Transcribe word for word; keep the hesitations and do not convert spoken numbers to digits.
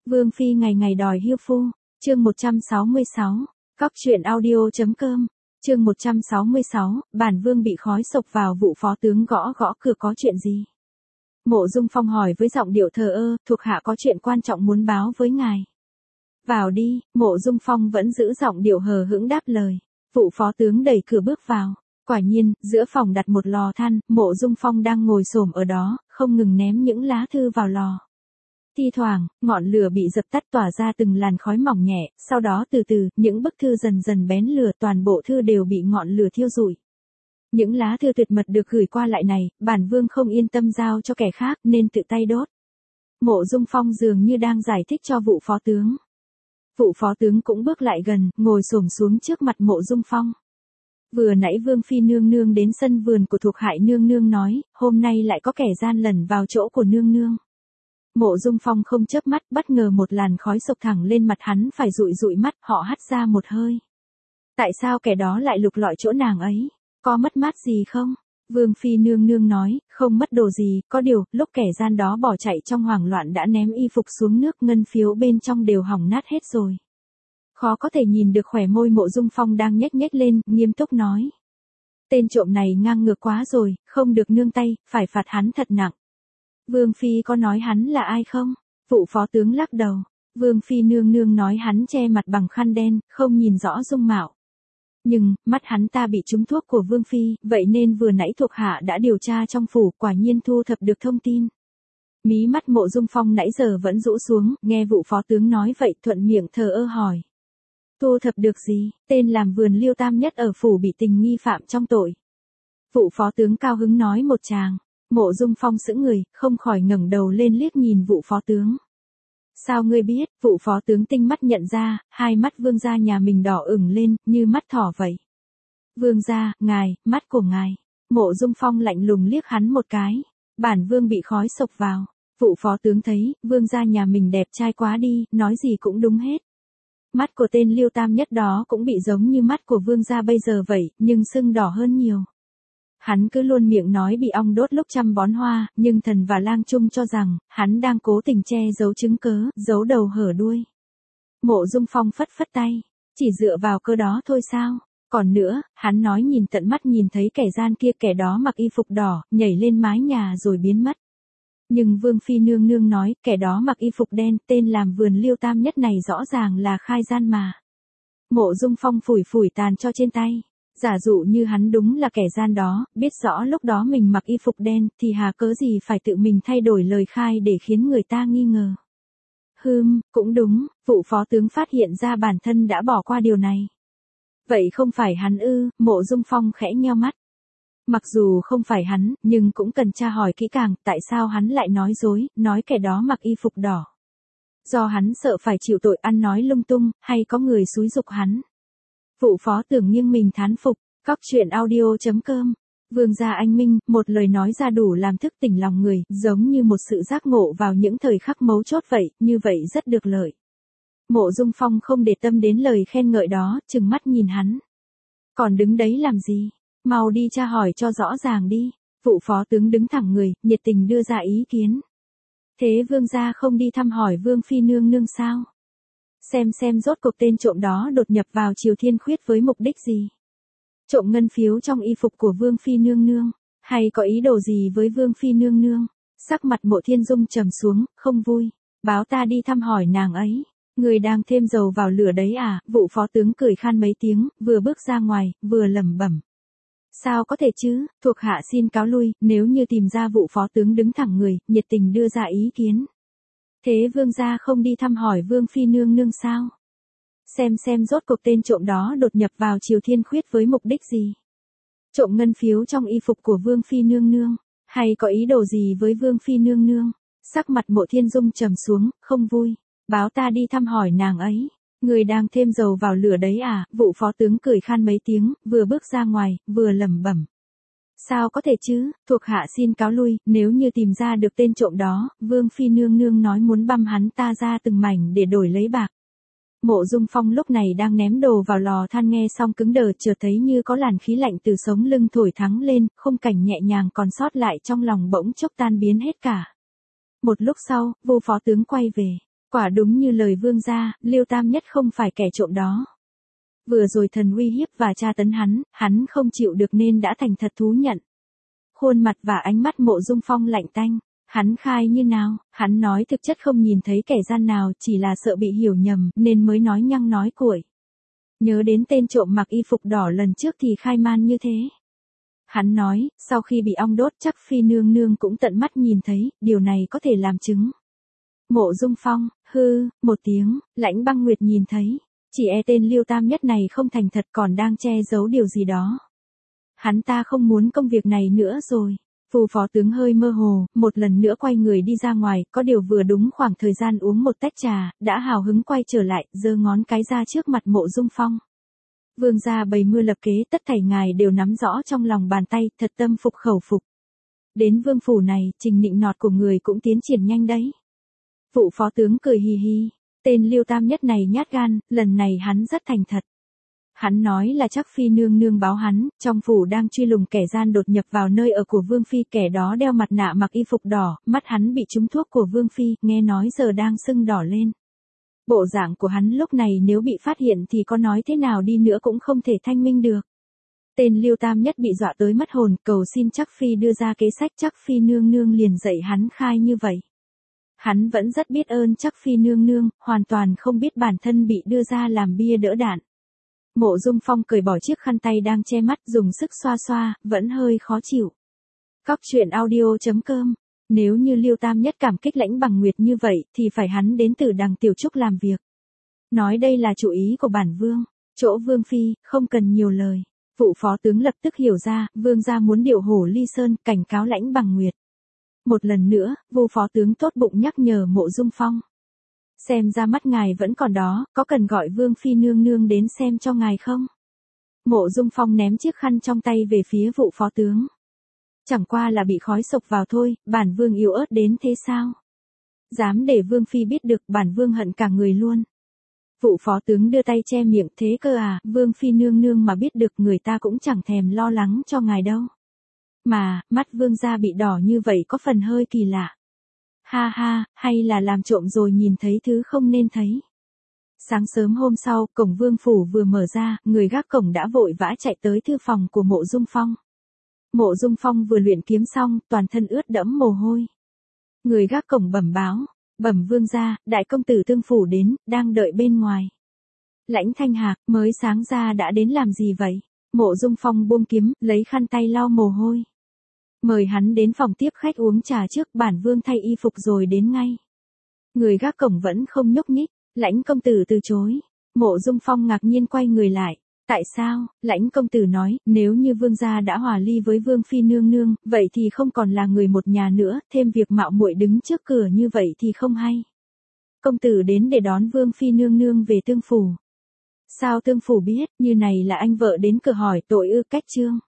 Vương phi ngày ngày đòi hiêu phu, chương một trăm sáu mươi sáu, cóc truyện audio.com, chương một trăm sáu mươi sáu, bản vương bị khói sộc vào, vụ phó tướng gõ gõ cửa có chuyện gì? Mộ Dung Phong hỏi với giọng điệu thờ ơ, thuộc hạ có chuyện quan trọng muốn báo với ngài. Vào đi, Mộ Dung Phong vẫn giữ giọng điệu hờ hững đáp lời. Vụ phó tướng đẩy cửa bước vào. Quả nhiên, giữa phòng đặt một lò than, Mộ Dung Phong đang ngồi xổm ở đó, không ngừng ném những lá thư vào lò. Thi thoảng, ngọn lửa bị dập tắt tỏa ra từng làn khói mỏng nhẹ, sau đó từ từ, những bức thư dần dần bén lửa, toàn bộ thư đều bị ngọn lửa thiêu rụi. Những lá thư tuyệt mật được gửi qua lại này, bản vương không yên tâm giao cho kẻ khác nên tự tay đốt. Mộ Dung Phong dường như đang giải thích cho vụ phó tướng. Vụ phó tướng cũng bước lại gần, ngồi xổm xuống trước mặt Mộ Dung Phong. Vừa nãy Vương phi nương nương đến sân vườn của thuộc hại nương nương nói, hôm nay lại có kẻ gian lẩn vào chỗ của nương nương. Mộ Dung Phong không chớp mắt, bất ngờ một làn khói sộc thẳng lên mặt hắn, phải dụi dụi mắt, họ hắt ra một hơi. Tại sao kẻ đó lại lục lọi chỗ nàng ấy? Có mất mát gì không? Vương phi nương nương nói, không mất đồ gì, có điều, lúc kẻ gian đó bỏ chạy trong hoảng loạn đã ném y phục xuống nước, ngân phiếu bên trong đều hỏng nát hết rồi. Khó có thể nhìn được khỏe môi Mộ Dung Phong đang nhếch nhếch lên, nghiêm túc nói. Tên trộm này ngang ngược quá rồi, không được nương tay, phải phạt hắn thật nặng. Vương phi có nói hắn là ai không? Vụ phó tướng lắc đầu. Vương phi nương nương nói hắn che mặt bằng khăn đen, không nhìn rõ dung mạo. Nhưng, mắt hắn ta bị trúng thuốc của Vương phi, vậy nên vừa nãy thuộc hạ đã điều tra trong phủ, quả nhiên thu thập được thông tin. Mí mắt Mộ Dung Phong nãy giờ vẫn rũ xuống, nghe vụ phó tướng nói vậy, thuận miệng thờ ơ hỏi. Thu thập được gì? Tên làm vườn Liêu Tam Nhất ở phủ bị tình nghi phạm trong tội. Vụ phó tướng cao hứng nói một tràng. Mộ Dung Phong sững người, không khỏi ngẩng đầu lên liếc nhìn vụ phó tướng. Sao ngươi biết? Vụ phó tướng tinh mắt nhận ra, hai mắt vương gia nhà mình đỏ ửng lên, như mắt thỏ vậy. Vương gia, ngài, mắt của ngài. Mộ Dung Phong lạnh lùng liếc hắn một cái. Bản vương bị khói sộc vào. Vụ phó tướng thấy, vương gia nhà mình đẹp trai quá đi, nói gì cũng đúng hết. Mắt của tên Liêu Tam Nhất đó cũng bị giống như mắt của vương gia bây giờ vậy, nhưng sưng đỏ hơn nhiều. Hắn cứ luôn miệng nói bị ong đốt lúc chăm bón hoa, nhưng thần và lang trung cho rằng, hắn đang cố tình che giấu chứng cớ, giấu đầu hở đuôi. Mộ Dung Phong phất phất tay, chỉ dựa vào cơ đó thôi sao? Còn nữa, hắn nói nhìn tận mắt nhìn thấy kẻ gian kia, kẻ đó mặc y phục đỏ, nhảy lên mái nhà rồi biến mất. Nhưng Vương phi nương nương nói, kẻ đó mặc y phục đen, tên làm vườn Liêu Tam Nhất này rõ ràng là khai gian mà. Mộ Dung Phong phủi phủi tàn cho trên tay. Giả dụ như hắn đúng là kẻ gian đó, biết rõ lúc đó mình mặc y phục đen, thì hà cớ gì phải tự mình thay đổi lời khai để khiến người ta nghi ngờ. Hừm, cũng đúng, vụ phó tướng phát hiện ra bản thân đã bỏ qua điều này. Vậy không phải hắn ư? Mộ Dung Phong khẽ nheo mắt. Mặc dù không phải hắn, nhưng cũng cần tra hỏi kỹ càng, tại sao hắn lại nói dối, nói kẻ đó mặc y phục đỏ. Do hắn sợ phải chịu tội ăn nói lung tung, hay có người xúi giục hắn. Vụ phó tưởng nghiêng mình thán phục, cóc truyện audio.com, vương gia anh minh, một lời nói ra đủ làm thức tỉnh lòng người, giống như một sự giác ngộ vào những thời khắc mấu chốt vậy, như vậy rất được lợi. Mộ Dung Phong không để tâm đến lời khen ngợi đó, trừng mắt nhìn hắn. Còn đứng đấy làm gì? Mau đi tra hỏi cho rõ ràng đi. Vụ phó tướng đứng thẳng người, nhiệt tình đưa ra ý kiến. Thế vương gia không đi thăm hỏi Vương phi nương nương sao? Xem xem rốt cuộc tên trộm đó đột nhập vào Triều Thiên Khuyết với mục đích gì? Trộm ngân phiếu trong y phục của Vương phi nương nương, hay có ý đồ gì với Vương phi nương nương? Sắc mặt Mộ Thiên Dung trầm xuống, không vui. Báo ta đi thăm hỏi nàng ấy. Người đang thêm dầu vào lửa đấy à? Vụ phó tướng cười khan mấy tiếng, vừa bước ra ngoài, vừa lẩm bẩm. Sao có thể chứ? Thuộc hạ xin cáo lui. Nếu như tìm ra vụ phó tướng đứng thẳng người, nhiệt tình đưa ra ý kiến. Thế vương gia không đi thăm hỏi Vương phi nương nương sao? Xem xem rốt cuộc tên trộm đó đột nhập vào Triều Thiên Khuyết với mục đích gì? Trộm ngân phiếu trong y phục của Vương phi nương nương, hay có ý đồ gì với Vương phi nương nương? Sắc mặt Mộ Thiên Dung trầm xuống, không vui. Báo ta đi thăm hỏi nàng ấy. Người đang thêm dầu vào lửa đấy à? Vụ phó tướng cười khan mấy tiếng, vừa bước ra ngoài, vừa lẩm bẩm. Sao có thể chứ? Thuộc hạ xin cáo lui. Nếu như tìm ra được tên trộm đó, Vương phi nương nương nói muốn băm hắn ta ra từng mảnh để đổi lấy bạc. Mộ Dung Phong lúc này đang ném đồ vào lò than, nghe xong cứng đờ, chợt thấy như có làn khí lạnh từ sống lưng thổi thẳng lên, khung cảnh nhẹ nhàng còn sót lại trong lòng bỗng chốc tan biến hết cả. Một lúc sau, vô phó tướng quay về. Quả đúng như lời vương gia, Liêu Tam Nhất không phải kẻ trộm đó. Vừa rồi thần uy hiếp và tra tấn hắn, hắn không chịu được nên đã thành thật thú nhận. Khuôn mặt và ánh mắt Mộ Dung Phong lạnh tanh. Hắn khai như nào, hắn nói thực chất không nhìn thấy kẻ gian nào, chỉ là sợ bị hiểu nhầm, nên mới nói nhăng nói cuội. Nhớ đến tên trộm mặc y phục đỏ lần trước thì khai man như thế. Hắn nói, sau khi bị ong đốt chắc Phi nương nương cũng tận mắt nhìn thấy, điều này có thể làm chứng. Mộ Dung Phong, hư, một tiếng, Lãnh Băng Nguyệt nhìn thấy, chỉ e tên Liêu Tam Nhất này không thành thật còn đang che giấu điều gì đó. Hắn ta không muốn công việc này nữa rồi. Phù phó tướng hơi mơ hồ, một lần nữa quay người đi ra ngoài, có điều vừa đúng khoảng thời gian uống một tách trà, đã hào hứng quay trở lại, giơ ngón cái ra trước mặt Mộ Dung Phong. Vương gia bày mưu lập kế, tất thảy ngài đều nắm rõ trong lòng bàn tay, thật tâm phục khẩu phục. Đến vương phủ này, trình nịnh nọt của người cũng tiến triển nhanh đấy. Vụ phó tướng cười hì hì, tên Liêu Tam Nhất này nhát gan, lần này hắn rất thành thật. Hắn nói là chắc Phi nương nương báo hắn, trong phủ đang truy lùng kẻ gian đột nhập vào nơi ở của Vương Phi, kẻ đó đeo mặt nạ mặc y phục đỏ, mắt hắn bị trúng thuốc của Vương Phi, nghe nói giờ đang sưng đỏ lên. Bộ dạng của hắn lúc này nếu bị phát hiện thì có nói thế nào đi nữa cũng không thể thanh minh được. Tên Liêu Tam Nhất bị dọa tới mất hồn, cầu xin chắc Phi đưa ra kế sách, chắc Phi nương nương liền dạy hắn khai như vậy. Hắn vẫn rất biết ơn chắc Phi nương nương, hoàn toàn không biết bản thân bị đưa ra làm bia đỡ đạn. Mộ Dung Phong cởi bỏ chiếc khăn tay đang che mắt, dùng sức xoa xoa, vẫn hơi khó chịu. Cóc truyện audio chấm com. Nếu như Liêu Tam Nhất cảm kích Lãnh Bằng Nguyệt như vậy, thì phải hắn đến Tử Đằng Tiểu Trúc làm việc. Nói đây là chủ ý của bản vương, chỗ Vương Phi, không cần nhiều lời. Vụ phó tướng lập tức hiểu ra, vương gia muốn điều Hổ Ly Sơn, cảnh cáo Lãnh Bằng Nguyệt. Một lần nữa, vụ phó tướng tốt bụng nhắc nhở Mộ Dung Phong. Xem ra mắt ngài vẫn còn đó, có cần gọi Vương Phi nương nương đến xem cho ngài không? Mộ Dung Phong ném chiếc khăn trong tay về phía vụ phó tướng. Chẳng qua là bị khói sộc vào thôi, bản vương yếu ớt đến thế sao? Dám để Vương Phi biết được, bản vương hận cả người luôn. Vụ phó tướng đưa tay che miệng, thế cơ à, Vương Phi nương nương mà biết được người ta cũng chẳng thèm lo lắng cho ngài đâu. Mà, mắt vương gia bị đỏ như vậy có phần hơi kỳ lạ. Ha ha, hay là làm trộm rồi nhìn thấy thứ không nên thấy. Sáng sớm hôm sau, cổng vương phủ vừa mở ra, người gác cổng đã vội vã chạy tới thư phòng của Mộ Dung Phong. Mộ Dung Phong vừa luyện kiếm xong, toàn thân ướt đẫm mồ hôi. Người gác cổng bẩm báo, bẩm vương gia, đại công tử Tương phủ đến, đang đợi bên ngoài. Lãnh Thanh Hạc, mới sáng ra đã đến làm gì vậy? Mộ Dung Phong buông kiếm, lấy khăn tay lau mồ hôi. Mời hắn đến phòng tiếp khách uống trà trước, bản vương thay y phục rồi đến ngay. Người gác cổng vẫn không nhúc nhích, Lãnh công tử từ chối. Mộ Dung Phong ngạc nhiên quay người lại. Tại sao? Lãnh công tử nói, nếu như vương gia đã hòa ly với Vương Phi nương nương, vậy thì không còn là người một nhà nữa, thêm việc mạo muội đứng trước cửa như vậy thì không hay. Công tử đến để đón Vương Phi nương nương về Tương phủ. Sao Tương phủ biết, như này là anh vợ đến cửa hỏi tội ư? Cách chương.